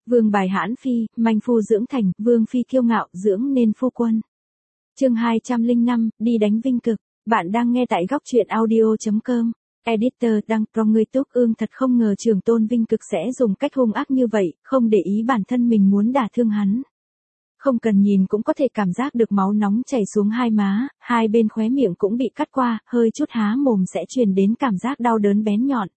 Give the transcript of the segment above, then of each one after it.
Vương bài hãn phi, manh phu dưỡng thành, vương phi kiêu ngạo, dưỡng nên phu quân. Chương 205, đi đánh Vinh Cực. Bạn đang nghe tại góc truyện audio.com. Editor đăng trong người Túc Ương thật không ngờ Trường Tôn Vinh Cực sẽ dùng cách hung ác như vậy, không để ý bản thân mình muốn đả thương hắn. Không cần nhìn cũng có thể cảm giác được máu nóng chảy xuống hai má, hai bên khóe miệng cũng bị cắt qua, hơi chút há mồm sẽ truyền đến cảm giác đau đớn bén nhọn.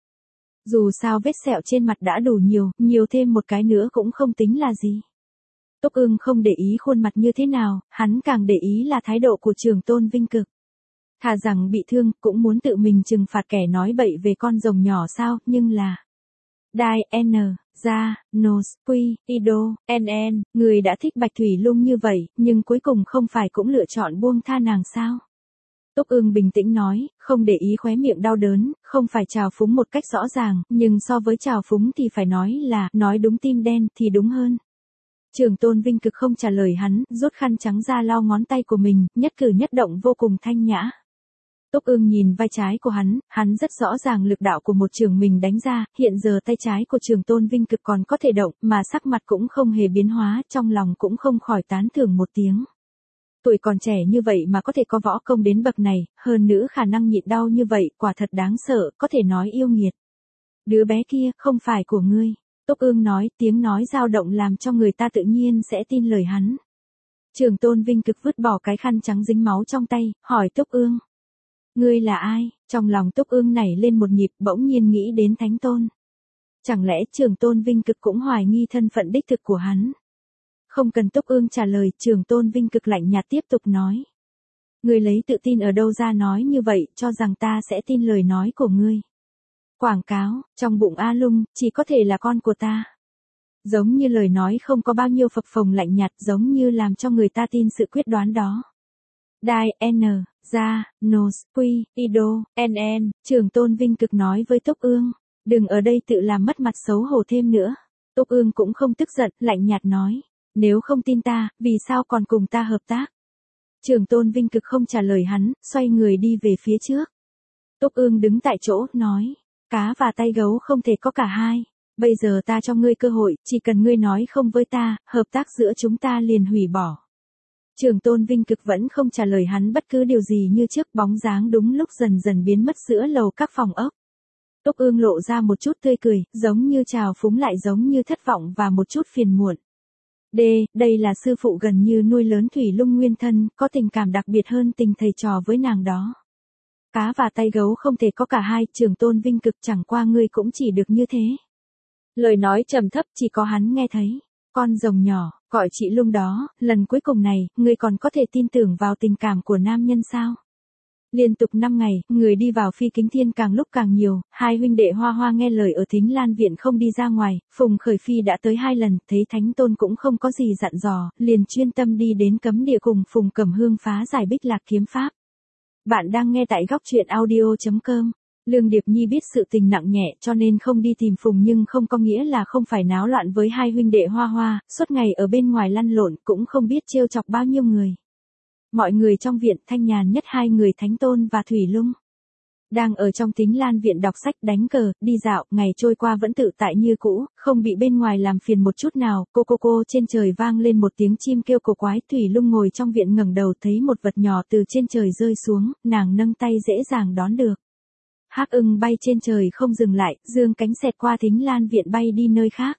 Dù sao vết sẹo trên mặt đã đủ nhiều thêm một cái nữa cũng không tính là gì. Túc Ương không để ý khuôn mặt như thế nào, hắn càng để ý là thái độ của Trường Tôn Vinh Cực. Thà rằng bị thương, cũng muốn tự mình trừng phạt kẻ nói bậy về con rồng nhỏ sao, nhưng là... Đai, N, Gia, Nos, Quy, Ido, NN, người đã thích Bạch Thủy Lung như vậy, nhưng cuối cùng không phải cũng lựa chọn buông tha nàng sao? Túc Ương bình tĩnh nói, không để ý khóe miệng đau đớn, không phải trào phúng một cách rõ ràng, nhưng so với trào phúng thì phải nói là, nói đúng tim đen thì đúng hơn. Trường Tôn Vinh Cực không trả lời hắn, rút khăn trắng ra lau ngón tay của mình, nhất cử nhất động vô cùng thanh nhã. Túc Ương nhìn vai trái của hắn rất rõ ràng lực đạo của một trường mình đánh ra, hiện giờ tay trái của Trường Tôn Vinh Cực còn có thể động, mà sắc mặt cũng không hề biến hóa, trong lòng cũng không khỏi tán thưởng một tiếng. Tuổi còn trẻ như vậy mà có thể có võ công đến bậc này, hơn nữa khả năng nhịn đau như vậy, quả thật đáng sợ, có thể nói yêu nghiệt. Đứa bé kia, không phải của ngươi. Túc Ương nói, tiếng nói dao động làm cho người ta tự nhiên sẽ tin lời hắn. Trường Tôn Vinh Cực vứt bỏ cái khăn trắng dính máu trong tay, hỏi Túc Ương. Ngươi là ai? Trong lòng Túc Ương nảy lên một nhịp, bỗng nhiên nghĩ đến Thánh Tôn. Chẳng lẽ Trường Tôn Vinh Cực cũng hoài nghi thân phận đích thực của hắn? Không cần Túc Ương trả lời, Trường Tôn Vinh Cực lạnh nhạt tiếp tục nói. Ngươi lấy tự tin ở đâu ra nói như vậy, cho rằng ta sẽ tin lời nói của ngươi. Quảng cáo, trong bụng A Lung, chỉ có thể là con của ta. Giống như lời nói không có bao nhiêu phập phồng lạnh nhạt, giống như làm cho người ta tin sự quyết đoán đó. Đai, N, Gia, Nos, Quy, Ido, NN, Trường Tôn Vinh Cực nói với Túc Ương. Đừng ở đây tự làm mất mặt xấu hổ thêm nữa. Túc Ương cũng không tức giận, lạnh nhạt nói. Nếu không tin ta, vì sao còn cùng ta hợp tác? Trường Tôn Vinh Cực không trả lời hắn, xoay người đi về phía trước. Túc Ương đứng tại chỗ, nói. Cá và tay gấu không thể có cả hai. Bây giờ ta cho ngươi cơ hội, chỉ cần ngươi nói không với ta, hợp tác giữa chúng ta liền hủy bỏ. Trường Tôn Vinh Cực vẫn không trả lời hắn bất cứ điều gì như trước, bóng dáng đúng lúc dần dần biến mất giữa lầu các phòng ốc. Túc Ương lộ ra một chút tươi cười, giống như trào phúng lại giống như thất vọng và một chút phiền muộn. Đây là sư phụ gần như nuôi lớn Thủy Lung nguyên thân, có tình cảm đặc biệt hơn tình thầy trò với nàng đó. Cá và tay gấu không thể có cả hai, Trường Tôn Vinh Cực, chẳng qua ngươi cũng chỉ được như thế. Lời nói trầm thấp chỉ có hắn nghe thấy. Con rồng nhỏ, gọi chị Lung đó, lần cuối cùng này, ngươi còn có thể tin tưởng vào tình cảm của nam nhân sao? Liên tục 5 ngày, người đi vào Phi Kính Thiên càng lúc càng nhiều, hai huynh đệ Hoa Hoa nghe lời ở Thính Lan Viện không đi ra ngoài, Phùng Khởi Phi đã tới 2 lần, thấy Thánh Tôn cũng không có gì dặn dò, liền chuyên tâm đi đến cấm địa cùng Phùng Cẩm Hương phá giải Bích Lạc kiếm pháp. Bạn đang nghe tại góc truyện audio.com. Lương Điệp Nhi biết sự tình nặng nhẹ cho nên không đi tìm Phùng, nhưng không có nghĩa là không phải náo loạn với hai huynh đệ Hoa Hoa, suốt ngày ở bên ngoài lăn lộn cũng không biết trêu chọc bao nhiêu người. Mọi người trong viện, thanh nhàn nhất hai người Thánh Tôn và Thủy Lung. Đang ở trong Thính Lan Viện đọc sách, đánh cờ, đi dạo, ngày trôi qua vẫn tự tại như cũ, không bị bên ngoài làm phiền một chút nào. Cô trên trời vang lên một tiếng chim kêu cổ quái, Thủy Lung ngồi trong viện ngẩng đầu thấy một vật nhỏ từ trên trời rơi xuống, nàng nâng tay dễ dàng đón được. Hắc ưng bay trên trời không dừng lại, dương cánh xẹt qua Thính Lan Viện bay đi nơi khác.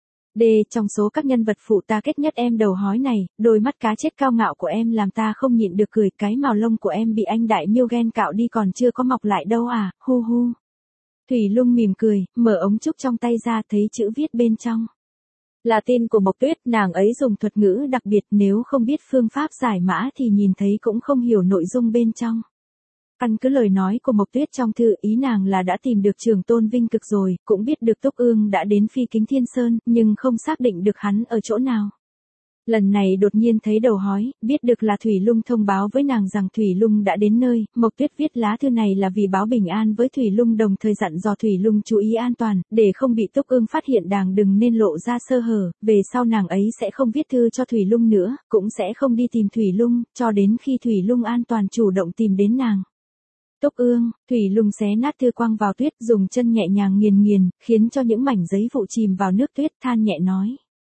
Trong số các nhân vật phụ ta kết nhất em đầu hói này, đôi mắt cá chết cao ngạo của em làm ta không nhịn được cười, cái mào lông của em bị anh đại miêu ghen cạo đi còn chưa có mọc lại đâu à, hu hu. Thủy Lung mỉm cười, mở ống trúc trong tay ra thấy chữ viết bên trong. Là tin của Mộc Tuyết, nàng ấy dùng thuật ngữ đặc biệt, nếu không biết phương pháp giải mã thì nhìn thấy cũng không hiểu nội dung bên trong. Căn cứ lời nói của Mộc Tuyết trong thư, ý nàng là đã tìm được Trường Tôn Vinh Cực rồi, cũng biết được Túc Ương đã đến Phi Kính Thiên Sơn, nhưng không xác định được hắn ở chỗ nào. Lần này đột nhiên thấy đầu hói, biết được là Thủy Lung thông báo với nàng rằng Thủy Lung đã đến nơi, Mộc Tuyết viết lá thư này là vì báo bình an với Thủy Lung, đồng thời dặn dò Thủy Lung chú ý an toàn, để không bị Túc Ương phát hiện, đàng đừng nên lộ ra sơ hở, về sau nàng ấy sẽ không viết thư cho Thủy Lung nữa, cũng sẽ không đi tìm Thủy Lung, cho đến khi Thủy Lung an toàn chủ động tìm đến nàng. Túc Ương, Thủy Lung xé nát thư quăng vào tuyết, dùng chân nhẹ nhàng nghiền, khiến cho những mảnh giấy vụ chìm vào nước tuyết, than nhẹ nói.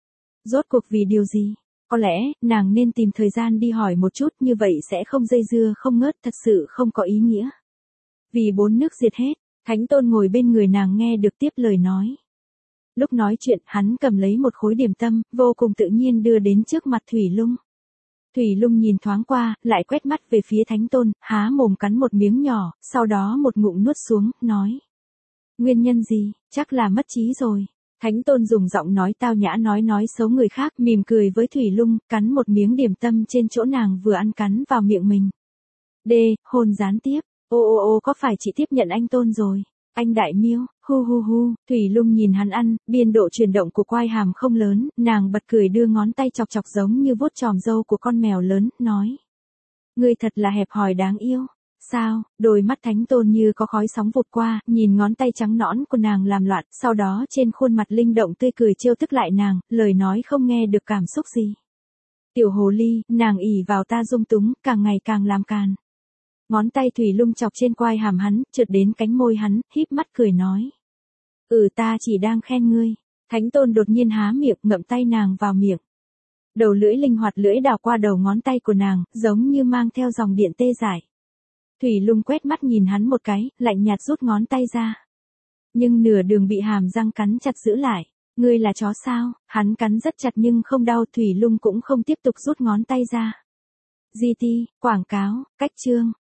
Rốt cuộc vì điều gì? Có lẽ, nàng nên tìm thời gian đi hỏi một chút, như vậy sẽ không dây dưa không ngớt, thật sự không có ý nghĩa. Vì 4 nước diệt hết, Thánh Tôn ngồi bên người nàng nghe được tiếp lời nói. Lúc nói chuyện, hắn cầm lấy một khối điểm tâm, vô cùng tự nhiên đưa đến trước mặt Thủy Lung. Thủy Lung nhìn thoáng qua, lại quét mắt về phía Thánh Tôn, há mồm cắn một miếng nhỏ, sau đó một ngụm nuốt xuống, nói. Nguyên nhân gì, chắc là mất trí rồi. Thánh Tôn dùng giọng nói tao nhã nói xấu người khác, mỉm cười với Thủy Lung, cắn một miếng điểm tâm trên chỗ nàng vừa ăn cắn vào miệng mình. Hôn gián tiếp, ô có phải chị tiếp nhận anh Tôn rồi? Anh Đại Miêu, hu, Thủy Lung nhìn hắn ăn, biên độ chuyển động của quai hàm không lớn, nàng bật cười đưa ngón tay chọc chọc giống như vuốt chòm râu của con mèo lớn, nói. Ngươi thật là hẹp hòi đáng yêu. Sao, đôi mắt Thánh Tôn như có khói sóng vụt qua, nhìn ngón tay trắng nõn của nàng làm loạn, sau đó trên khuôn mặt linh động tươi cười trêu tức lại nàng, lời nói không nghe được cảm xúc gì. Tiểu hồ ly, nàng ỉ vào ta dung túng, càng ngày càng làm càn. Ngón tay Thủy Lung chọc trên quai hàm hắn, trượt đến cánh môi hắn, híp mắt cười nói. Ta chỉ đang khen ngươi. Thánh Tôn đột nhiên há miệng, ngậm tay nàng vào miệng. Đầu lưỡi linh hoạt lưỡi đào qua đầu ngón tay của nàng, giống như mang theo dòng điện tê dại. Thủy Lung quét mắt nhìn hắn một cái, lạnh nhạt rút ngón tay ra. Nhưng nửa đường bị hàm răng cắn chặt giữ lại. Ngươi là chó sao? Hắn cắn rất chặt nhưng không đau, Thủy Lung cũng không tiếp tục rút ngón tay ra. GT, quảng cáo, cách chương.